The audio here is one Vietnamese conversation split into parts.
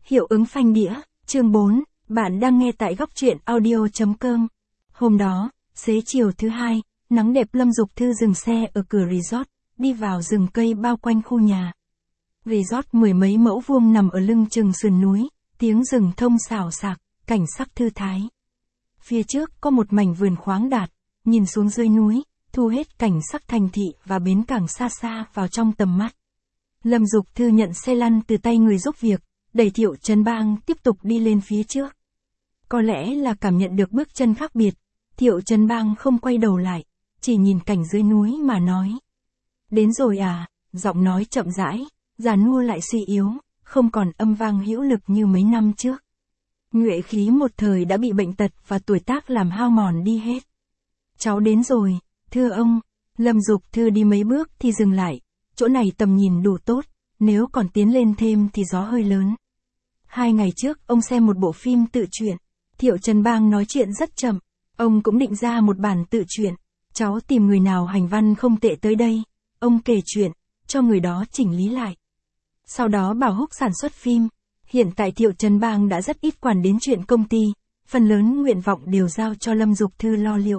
Hiệu ứng phanh đĩa, chương 4, bạn đang nghe tại góc truyện audio.com. Hôm đó, xế chiều thứ hai, nắng đẹp Lâm Dục Thư dừng xe ở cửa resort, đi vào rừng cây bao quanh khu nhà. Resort mười mấy mẫu vuông nằm ở lưng chừng sườn núi, tiếng rừng thông xào xạc, cảnh sắc thư thái. Phía trước có một mảnh vườn khoáng đạt, nhìn xuống dưới núi, thu hết cảnh sắc thành thị và bến cảng xa xa vào trong tầm mắt. Lâm Dục Thư nhận xe lăn từ tay người giúp việc, đẩy Thiệu Trấn Bang tiếp tục đi lên phía trước. Có lẽ là cảm nhận được bước chân khác biệt, Thiệu Trấn Bang không quay đầu lại, chỉ nhìn cảnh dưới núi mà nói. Đến rồi à, giọng nói chậm rãi, già nua lại suy yếu, không còn âm vang hữu lực như mấy năm trước. Nhuệ khí một thời đã bị bệnh tật và tuổi tác làm hao mòn đi hết. Cháu đến rồi, thưa ông. Lâm Dục Thư đi mấy bước thì dừng lại, chỗ này tầm nhìn đủ tốt, nếu còn tiến lên thêm thì gió hơi lớn. 2 ngày trước ông xem một bộ phim tự truyện, Thiệu Trấn Bang nói chuyện rất chậm, ông cũng định ra một bản tự truyện, cháu tìm người nào hành văn không tệ tới đây, ông kể chuyện, cho người đó chỉnh lý lại. Sau đó bảo Húc sản xuất phim, hiện tại Thiệu Trấn Bang đã rất ít quản đến chuyện công ty, phần lớn nguyện vọng đều giao cho Lâm Dục Thư lo liệu.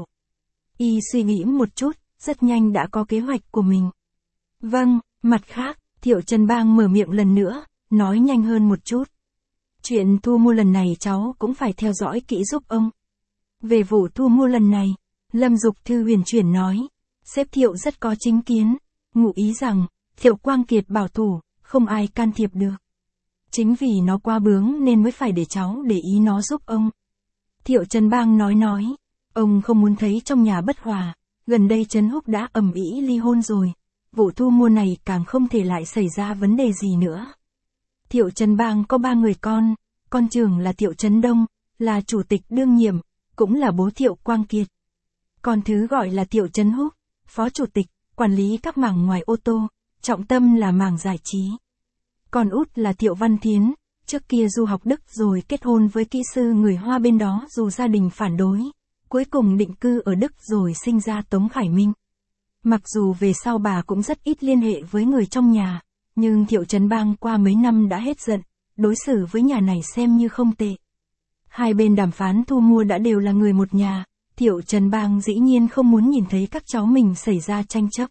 Y suy nghĩ một chút, rất nhanh đã có kế hoạch của mình. Vâng, mặt khác, Thiệu Trấn Bang mở miệng lần nữa, nói nhanh hơn một chút. Chuyện thu mua lần này cháu cũng phải theo dõi kỹ giúp ông. Về vụ thu mua lần này, Lâm Dục Thư huyền chuyển nói, sếp Thiệu rất có chính kiến, ngụ ý rằng, Thiệu Quang Kiệt bảo thủ, không ai can thiệp được. Chính vì nó quá bướng nên mới phải để cháu để ý nó giúp ông. Thiệu Trấn Bang nói, ông không muốn thấy trong nhà bất hòa, gần đây Trấn Húc đã ầm ĩ ly hôn rồi, vụ thu mua này càng không thể lại xảy ra vấn đề gì nữa. Thiệu Trấn Bang có 3 người con trưởng là Thiệu Trấn Đông, là chủ tịch đương nhiệm, cũng là bố Thiệu Quang Kiệt. Con thứ gọi là Thiệu Trấn Húc, phó chủ tịch, quản lý các mảng ngoài ô tô, trọng tâm là mảng giải trí. Con út là Thiệu Văn Thiến, trước kia du học Đức rồi kết hôn với kỹ sư người Hoa bên đó dù gia đình phản đối, cuối cùng định cư ở Đức rồi sinh ra Tống Khải Minh. Mặc dù về sau bà cũng rất ít liên hệ với người trong nhà, nhưng Thiệu Trấn Bang qua mấy năm đã hết giận, đối xử với nhà này xem như không tệ. Hai bên đàm phán thu mua đã đều là người một nhà, Thiệu Trấn Bang dĩ nhiên không muốn nhìn thấy các cháu mình xảy ra tranh chấp.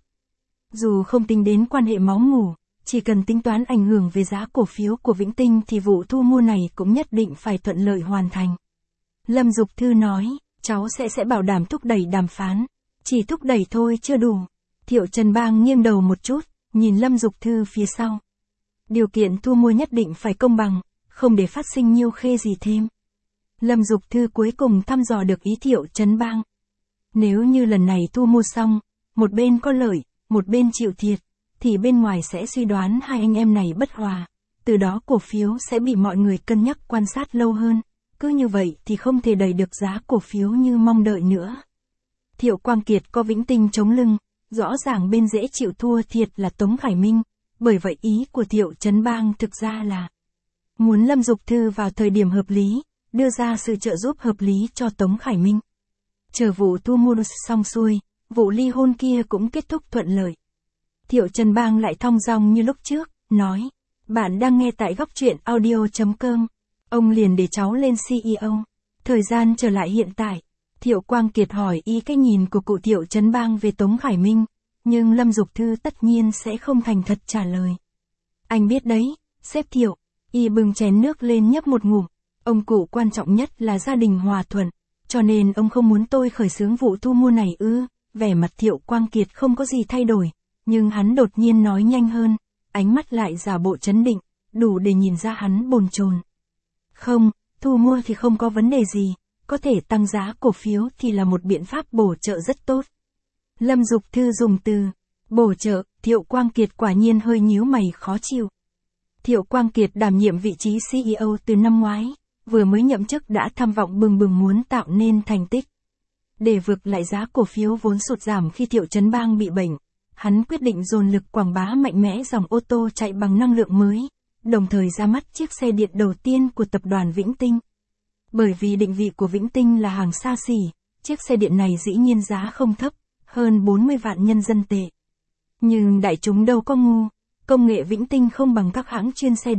Dù không tính đến quan hệ máu mủ, chỉ cần tính toán ảnh hưởng về giá cổ phiếu của Vĩnh Tinh thì vụ thu mua này cũng nhất định phải thuận lợi hoàn thành. Lâm Dục Thư nói, cháu sẽ bảo đảm thúc đẩy đàm phán, chỉ thúc đẩy thôi chưa đủ. Thiệu Trấn Bang nghiêng đầu một chút, nhìn Lâm Dục Thư phía sau. Điều kiện thu mua nhất định phải công bằng, không để phát sinh nhiêu khê gì thêm. Lâm Dục Thư cuối cùng thăm dò được ý Thiệu Trấn Bang. Nếu như lần này thu mua xong, một bên có lợi, một bên chịu thiệt, thì bên ngoài sẽ suy đoán hai anh em này bất hòa, từ đó cổ phiếu sẽ bị mọi người cân nhắc quan sát lâu hơn, cứ như vậy thì không thể đẩy được giá cổ phiếu như mong đợi nữa. Thiệu Quang Kiệt có Vĩnh Tinh chống lưng, rõ ràng bên dễ chịu thua thiệt là Tống Khải Minh, bởi vậy ý của Thiệu Trấn Bang thực ra là muốn Lâm Dục Thư vào thời điểm hợp lý, đưa ra sự trợ giúp hợp lý cho Tống Khải Minh. Chờ vụ thu mua xong xuôi, vụ ly hôn kia cũng kết thúc thuận lợi. Thiệu Trấn Bang lại thong dong như lúc trước, nói, bạn đang nghe tại góc truyện audio.com, ông liền để cháu lên CEO. Thời gian trở lại hiện tại, Thiệu Quang Kiệt hỏi y cái nhìn của cụ Thiệu Trấn Bang về Tống Khải Minh, nhưng Lâm Dục Thư tất nhiên sẽ không thành thật trả lời. Anh biết đấy, sếp Thiệu, y bưng chén nước lên nhấp một ngụm, ông cụ quan trọng nhất là gia đình hòa thuận, cho nên ông không muốn tôi khởi xướng vụ thu mua này ư. Vẻ mặt Thiệu Quang Kiệt không có gì thay đổi, nhưng hắn đột nhiên nói nhanh hơn, ánh mắt lại giả bộ trấn định, đủ để nhìn ra hắn bồn chồn. Không, thu mua thì không có vấn đề gì, có thể tăng giá cổ phiếu thì là một biện pháp bổ trợ rất tốt. Lâm Dục Thư dùng từ bổ trợ, Thiệu Quang Kiệt quả nhiên hơi nhíu mày khó chịu. Thiệu Quang Kiệt đảm nhiệm vị trí CEO từ năm ngoái, vừa mới nhậm chức đã tham vọng bừng bừng muốn tạo nên thành tích. Để vực lại giá cổ phiếu vốn sụt giảm khi Thiệu Trấn Bang bị bệnh, hắn quyết định dồn lực quảng bá mạnh mẽ dòng ô tô chạy bằng năng lượng mới, đồng thời ra mắt chiếc xe điện đầu tiên của tập đoàn Vĩnh Tinh. Bởi vì định vị của Vĩnh Tinh là hàng xa xỉ, chiếc xe điện này dĩ nhiên giá không thấp, hơn 40 vạn nhân dân tệ. Nhưng đại chúng đâu có ngu, công nghệ Vĩnh Tinh không bằng các hãng chuyên xe điện,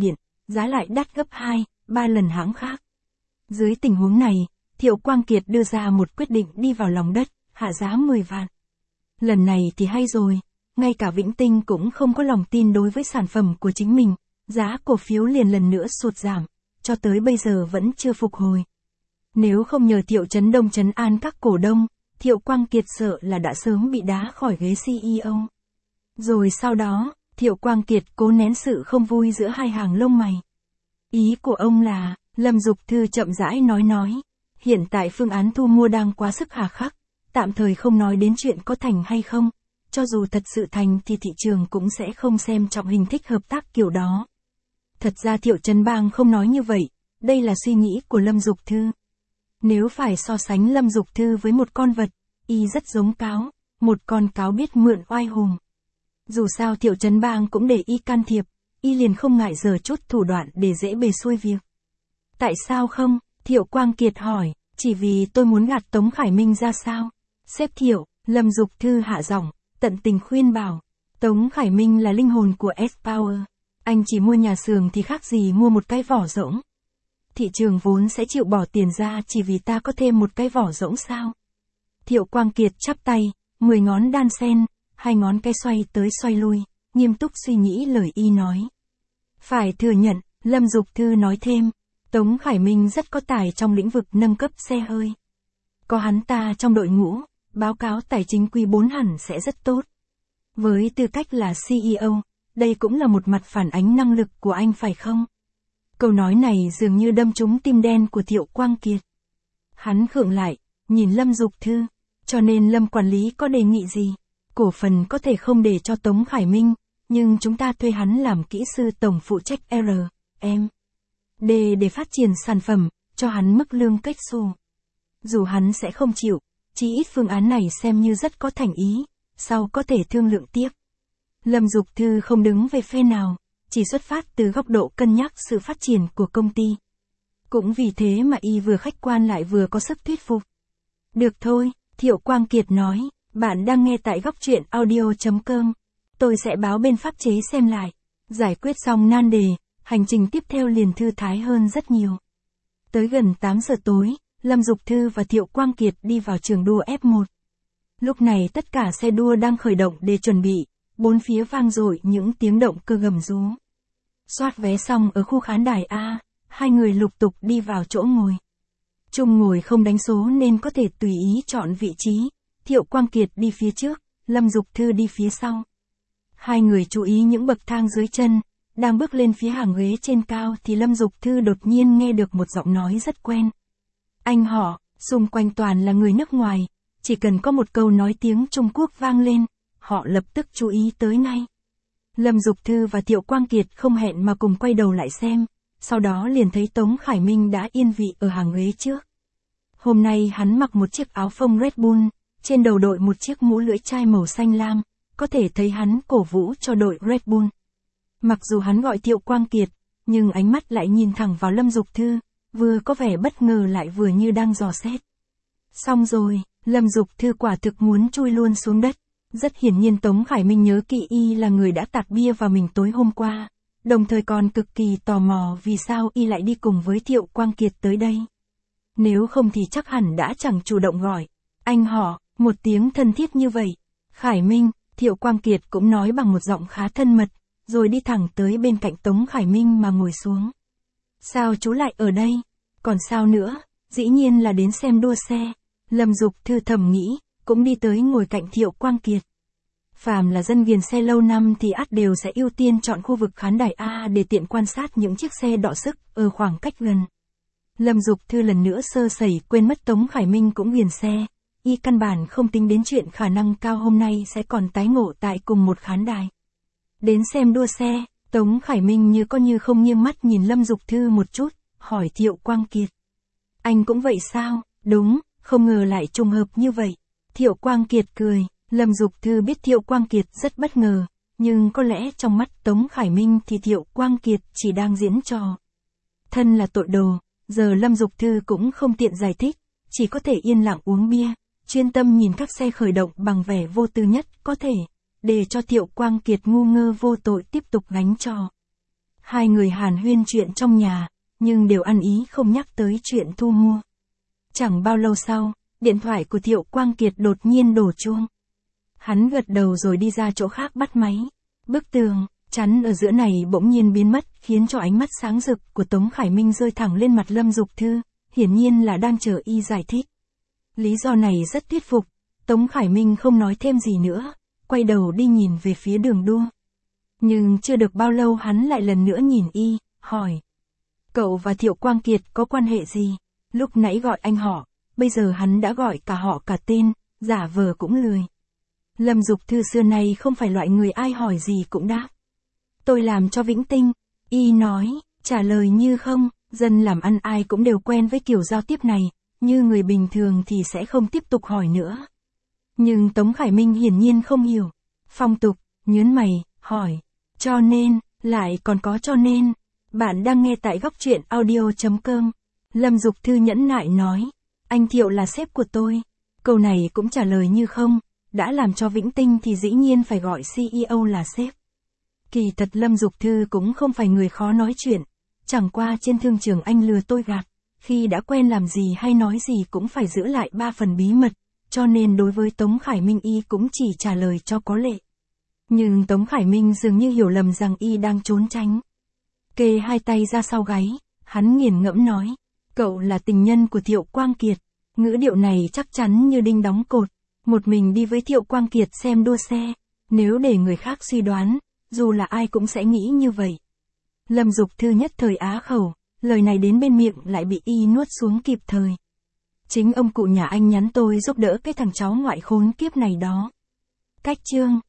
giá lại đắt gấp 2, 3 lần hãng khác. Dưới tình huống này, Thiệu Quang Kiệt đưa ra một quyết định đi vào lòng đất, hạ giá 10 vạn. Lần này thì hay rồi, ngay cả Vĩnh Tinh cũng không có lòng tin đối với sản phẩm của chính mình, giá cổ phiếu liền lần nữa sụt giảm, cho tới bây giờ vẫn chưa phục hồi. Nếu không nhờ Thiệu Chấn Đông trấn an các cổ đông, Thiệu Quang Kiệt sợ là đã sớm bị đá khỏi ghế CEO. Rồi sau đó, Thiệu Quang Kiệt cố nén sự không vui giữa hai hàng lông mày. Ý của ông là, Lâm Dục Thư chậm rãi nói, hiện tại phương án thu mua đang quá sức hà khắc, tạm thời không nói đến chuyện có thành hay không, cho dù thật sự thành thì thị trường cũng sẽ không xem trọng hình thức hợp tác kiểu đó. Thật ra Thiệu Trấn Bang không nói như vậy, đây là suy nghĩ của Lâm Dục Thư. Nếu phải so sánh Lâm Dục Thư với một con vật, y rất giống cáo, một con cáo biết mượn oai hùng. Dù sao Thiệu Trấn Bang cũng để y can thiệp, y liền không ngại giở chút thủ đoạn để dễ bề xuôi việc. Tại sao không? Thiệu Quang Kiệt hỏi, chỉ vì tôi muốn gạt Tống Khải Minh ra sao? Sếp Thiệu, Lâm Dục Thư hạ giọng, tận tình khuyên bảo. Tống Khải Minh là linh hồn của S-Power. Anh chỉ mua nhà xưởng thì khác gì mua một cái vỏ rỗng. Thị trường vốn sẽ chịu bỏ tiền ra chỉ vì ta có thêm một cái vỏ rỗng sao? Thiệu Quang Kiệt chắp tay, 10 ngón đan sen, 2 ngón cái xoay tới xoay lui, nghiêm túc suy nghĩ lời y nói. Phải thừa nhận, Lâm Dục Thư nói thêm, Tống Khải Minh rất có tài trong lĩnh vực nâng cấp xe hơi. Có hắn ta trong đội ngũ, báo cáo tài chính quý 4 hẳn sẽ rất tốt. Với tư cách là CEO, đây cũng là một mặt phản ánh năng lực của anh phải không? Câu nói này dường như đâm trúng tim đen của Thiệu Quang Kiệt. Hắn khựng lại, nhìn Lâm Dục Thư, cho nên Lâm quản lý có đề nghị gì? Cổ phần có thể không để cho Tống Khải Minh, nhưng chúng ta thuê hắn làm kỹ sư tổng phụ trách R&D để phát triển sản phẩm, cho hắn mức lương cách xù. Dù hắn sẽ không chịu, chỉ ít phương án này xem như rất có thành ý, sau có thể thương lượng tiếp. Lâm Dục Thư không đứng về phe nào, chỉ xuất phát từ góc độ cân nhắc sự phát triển của công ty. Cũng vì thế mà y vừa khách quan lại vừa có sức thuyết phục. Được thôi, Thiệu Quang Kiệt nói, bạn đang nghe tại Góc Truyện Audio.com. Tôi sẽ báo bên pháp chế xem lại. Giải quyết xong nan đề, hành trình tiếp theo liền thư thái hơn rất nhiều. Tới gần 8 giờ tối, Lâm Dục Thư và Thiệu Quang Kiệt đi vào trường đua F1. Lúc này tất cả xe đua đang khởi động để chuẩn bị, bốn phía vang dội những tiếng động cơ gầm rú. Soát vé xong ở khu khán đài A, hai người lục tục đi vào chỗ ngồi. Chung ngồi không đánh số nên có thể tùy ý chọn vị trí, Thiệu Quang Kiệt đi phía trước, Lâm Dục Thư đi phía sau. Hai người chú ý những bậc thang dưới chân, đang bước lên phía hàng ghế trên cao thì Lâm Dục Thư đột nhiên nghe được một giọng nói rất quen. Anh họ, xung quanh toàn là người nước ngoài, chỉ cần có một câu nói tiếng Trung Quốc vang lên, họ lập tức chú ý tới ngay. Lâm Dục Thư và Thiệu Quang Kiệt không hẹn mà cùng quay đầu lại xem, sau đó liền thấy Tống Khải Minh đã yên vị ở hàng ghế trước. Hôm nay hắn mặc một chiếc áo phông Red Bull, trên đầu đội một chiếc mũ lưỡi chai màu xanh lam, có thể thấy hắn cổ vũ cho đội Red Bull. Mặc dù hắn gọi Thiệu Quang Kiệt, nhưng ánh mắt lại nhìn thẳng vào Lâm Dục Thư, vừa có vẻ bất ngờ lại vừa như đang dò xét. Xong rồi, Lâm Dục Thư quả thực muốn chui luôn xuống đất. Rất hiển nhiên Tống Khải Minh nhớ kỹ y là người đã tạt bia vào mình tối hôm qua, đồng thời còn cực kỳ tò mò vì sao y lại đi cùng với Thiệu Quang Kiệt tới đây. Nếu không thì chắc hẳn đã chẳng chủ động gọi anh họ một tiếng thân thiết như vậy. Khải Minh, Thiệu Quang Kiệt cũng nói bằng một giọng khá thân mật, rồi đi thẳng tới bên cạnh Tống Khải Minh mà ngồi xuống. Sao chú lại ở đây? Còn sao nữa, dĩ nhiên là đến xem đua xe. Lâm Dục Thư thầm nghĩ, cũng đi tới ngồi cạnh Thiệu Quang Kiệt. Phàm là dân ghiền xe lâu năm thì ắt đều sẽ ưu tiên chọn khu vực khán đài A để tiện quan sát những chiếc xe đọ sức ở khoảng cách gần. Lâm Dục Thư lần nữa sơ sẩy quên mất Tống Khải Minh cũng ghiền xe, y căn bản không tính đến chuyện khả năng cao hôm nay sẽ còn tái ngộ tại cùng một khán đài. Đến xem đua xe, Tống Khải Minh như có như không nghiêng mắt nhìn Lâm Dục Thư một chút, hỏi Thiệu Quang Kiệt. Anh cũng vậy sao? Đúng, không ngờ lại trùng hợp như vậy. Thiệu Quang Kiệt cười, Lâm Dục Thư biết Thiệu Quang Kiệt rất bất ngờ, nhưng có lẽ trong mắt Tống Khải Minh thì Thiệu Quang Kiệt chỉ đang diễn trò. Thân là tội đồ, giờ Lâm Dục Thư cũng không tiện giải thích, chỉ có thể yên lặng uống bia, chuyên tâm nhìn các xe khởi động bằng vẻ vô tư nhất có thể, để cho Thiệu Quang Kiệt ngu ngơ vô tội tiếp tục gánh trò. Hai người hàn huyên chuyện trong nhà, nhưng đều ăn ý không nhắc tới chuyện thu mua. Chẳng bao lâu sau, điện thoại của Thiệu Quang Kiệt đột nhiên đổ chuông. Hắn gật đầu rồi đi ra chỗ khác bắt máy. Bức tường chắn ở giữa này bỗng nhiên biến mất, khiến cho ánh mắt sáng rực của Tống Khải Minh rơi thẳng lên mặt Lâm Dục Thư, hiển nhiên là đang chờ y giải thích. Lý do này rất thuyết phục, Tống Khải Minh không nói thêm gì nữa, quay đầu đi nhìn về phía đường đua. Nhưng chưa được bao lâu hắn lại lần nữa nhìn y, hỏi. Cậu và Thiệu Quang Kiệt có quan hệ gì? Lúc nãy gọi anh họ, bây giờ hắn đã gọi cả họ cả tên, giả vờ cũng lười. Lâm Dục Thư xưa nay không phải loại người ai hỏi gì cũng đáp. Tôi làm cho Vĩnh Tinh, y nói, trả lời như không, dân làm ăn ai cũng đều quen với kiểu giao tiếp này, như người bình thường thì sẽ không tiếp tục hỏi nữa. Nhưng Tống Khải Minh hiển nhiên không hiểu. Phong tục, nhớn mày, hỏi. Cho nên, lại còn có cho nên. Bạn đang nghe tại góc truyện audio.com. Lâm Dục Thư nhẫn nại nói. Anh Thiệu là sếp của tôi. Câu này cũng trả lời như không. Đã làm cho Vĩnh Tinh thì dĩ nhiên phải gọi CEO là sếp. Kỳ thật Lâm Dục Thư cũng không phải người khó nói chuyện. Chẳng qua trên thương trường anh lừa tôi gạt. Khi đã quen làm gì hay nói gì cũng phải giữ lại 3 phần bí mật. Cho nên đối với Tống Khải Minh y cũng chỉ trả lời cho có lệ. Nhưng Tống Khải Minh dường như hiểu lầm rằng y đang trốn tránh. Kê hai tay ra sau gáy, hắn nghiền ngẫm nói. Cậu là tình nhân của Thiệu Quang Kiệt. Ngữ điệu này chắc chắn như đinh đóng cột. Một mình đi với Thiệu Quang Kiệt xem đua xe. Nếu để người khác suy đoán, dù là ai cũng sẽ nghĩ như vậy. Lâm Dục Thư nhất thời á khẩu, lời này đến bên miệng lại bị y nuốt xuống kịp thời. Chính ông cụ nhà anh nhắn tôi giúp đỡ cái thằng cháu ngoại khốn kiếp này đó. Cách chương